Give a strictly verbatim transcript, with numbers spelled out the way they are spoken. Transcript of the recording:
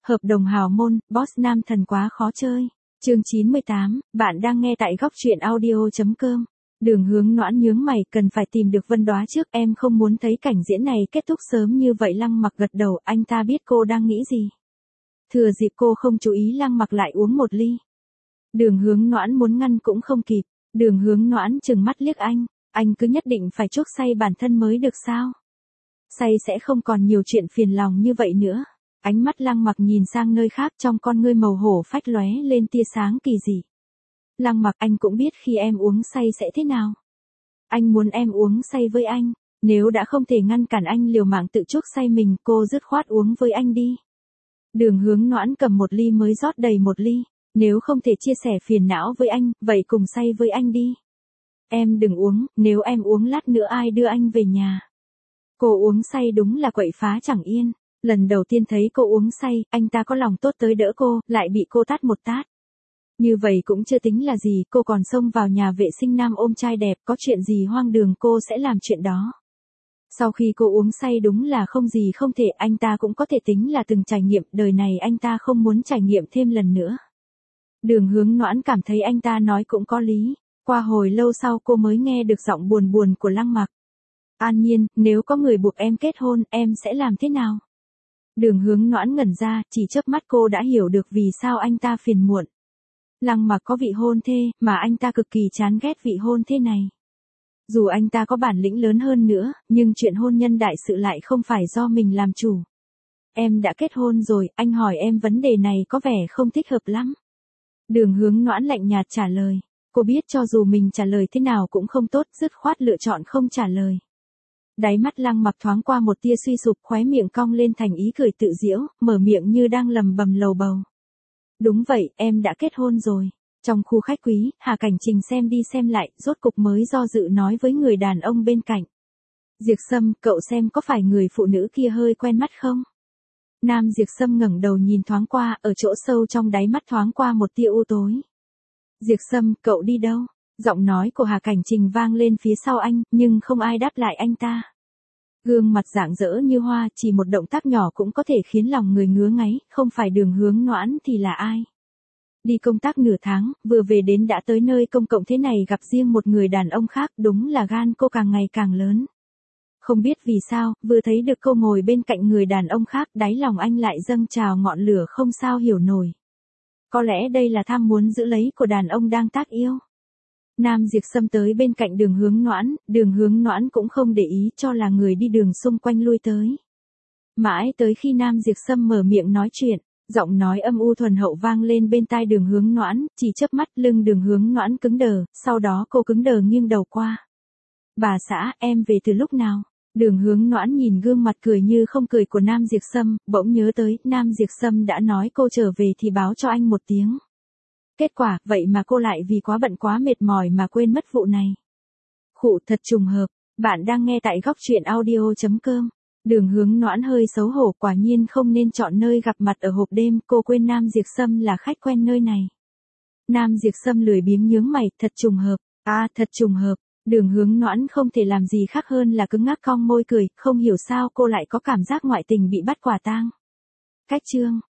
Hợp đồng hào môn, boss nam thần quá khó chơi. Chương chín mươi tám, bạn đang nghe tại góc truyện audio chấm com. Đường Hướng Noãn nhướng mày, cần phải tìm được Vân Đoá trước, em không muốn thấy cảnh diễn này kết thúc sớm như vậy. Lăng Mặc gật đầu, anh ta biết cô đang nghĩ gì. Thừa dịp cô không chú ý, Lăng Mặc lại uống một ly. Đường Hướng Noãn muốn ngăn cũng không kịp. Đường Hướng Noãn trừng mắt liếc anh, anh cứ nhất định phải chuốc say bản thân mới được sao? Say sẽ không còn nhiều chuyện phiền lòng như vậy nữa. Ánh mắt Lăng Mặc nhìn sang nơi khác, trong con ngươi màu hổ phách lóe lên tia sáng kỳ dị. Lăng Mặc, anh cũng biết khi em uống say sẽ thế nào. Anh muốn em uống say với anh, nếu đã không thể ngăn cản anh liều mạng tự chuốc say mình, cô dứt khoát uống với anh đi. Đường Hướng Noãn cầm một ly mới rót đầy một ly, nếu không thể chia sẻ phiền não với anh, vậy cùng say với anh đi. Em đừng uống, nếu em uống lát nữa ai đưa anh về nhà. Cô uống say đúng là quậy phá chẳng yên. Lần đầu tiên thấy cô uống say, anh ta có lòng tốt tới đỡ cô, lại bị cô tát một tát. Như vậy cũng chưa tính là gì, cô còn xông vào nhà vệ sinh nam ôm trai đẹp, có chuyện gì hoang đường cô sẽ làm chuyện đó. Sau khi cô uống say đúng là không gì không thể, anh ta cũng có thể tính là từng trải nghiệm, đời này anh ta không muốn trải nghiệm thêm lần nữa. Đường Hướng Noãn cảm thấy anh ta nói cũng có lý. Qua hồi lâu sau cô mới nghe được giọng buồn buồn của Lăng Mặc. An Nhiên, nếu có người buộc em kết hôn, em sẽ làm thế nào? Đường Hướng Noãn ngẩn ra, chỉ chớp mắt cô đã hiểu được vì sao anh ta phiền muộn. Lăng Mặc có vị hôn thê, mà anh ta cực kỳ chán ghét vị hôn thê này. Dù anh ta có bản lĩnh lớn hơn nữa, nhưng chuyện hôn nhân đại sự lại không phải do mình làm chủ. Em đã kết hôn rồi, anh hỏi em vấn đề này có vẻ không thích hợp lắm. Đường Hướng Noãn lạnh nhạt trả lời. Cô biết cho dù mình trả lời thế nào cũng không tốt, dứt khoát lựa chọn không trả lời. Đáy mắt Lăng Mặc thoáng qua một tia suy sụp, khóe miệng cong lên thành ý cười tự giễu, mở miệng như đang lầm bầm lầu bầu. Đúng vậy, em đã kết hôn rồi. Trong khu khách quý, Hà Cảnh Trình xem đi xem lại, rốt cục mới do dự nói với người đàn ông bên cạnh. Diệp Sâm, cậu xem có phải người phụ nữ kia hơi quen mắt không? Nam Diệp Sâm ngẩng đầu nhìn thoáng qua, ở chỗ sâu trong đáy mắt thoáng qua một tia u tối. Diệp Sâm, cậu đi đâu? Giọng nói của Hà Cảnh Trình vang lên phía sau anh, nhưng không ai đáp lại anh ta. Gương mặt rạng rỡ như hoa, chỉ một động tác nhỏ cũng có thể khiến lòng người ngứa ngáy, không phải Đường Hướng Noãn thì là ai? Đi công tác nửa tháng, vừa về đến đã tới nơi công cộng thế này gặp riêng một người đàn ông khác, đúng là gan cô càng ngày càng lớn. Không biết vì sao, vừa thấy được cô ngồi bên cạnh người đàn ông khác, đáy lòng anh lại dâng trào ngọn lửa không sao hiểu nổi. Có lẽ đây là tham muốn giữ lấy của đàn ông đang tác yêu. Nam Diệp Sâm tới bên cạnh Đường Hướng Noãn, Đường Hướng Noãn cũng không để ý, cho là người đi đường xung quanh lui tới. Mãi tới khi Nam Diệp Sâm mở miệng nói chuyện, giọng nói âm u thuần hậu vang lên bên tai Đường Hướng Noãn, chỉ chớp mắt lưng Đường Hướng Noãn cứng đờ, sau đó cô cứng đờ nghiêng đầu qua. Bà xã, em về từ lúc nào? Đường Hướng Noãn nhìn gương mặt cười như không cười của Nam Diệp Sâm, bỗng nhớ tới, Nam Diệp Sâm đã nói cô trở về thì báo cho anh một tiếng. Kết quả, vậy mà cô lại vì quá bận quá mệt mỏi mà quên mất vụ này. Khụ, thật trùng hợp, bạn đang nghe tại góc truyện audio chấm com. Đường Hướng Noãn hơi xấu hổ, quả nhiên không nên chọn nơi gặp mặt ở hộp đêm, cô quên Nam Diệp Sâm là khách quen nơi này. Nam Diệp Sâm lười biếng nhướng mày, thật trùng hợp, à thật trùng hợp. Đường Hướng Noãn không thể làm gì khác hơn là cứng ngắc cong môi cười, không hiểu sao cô lại có cảm giác ngoại tình bị bắt quả tang. Cách chương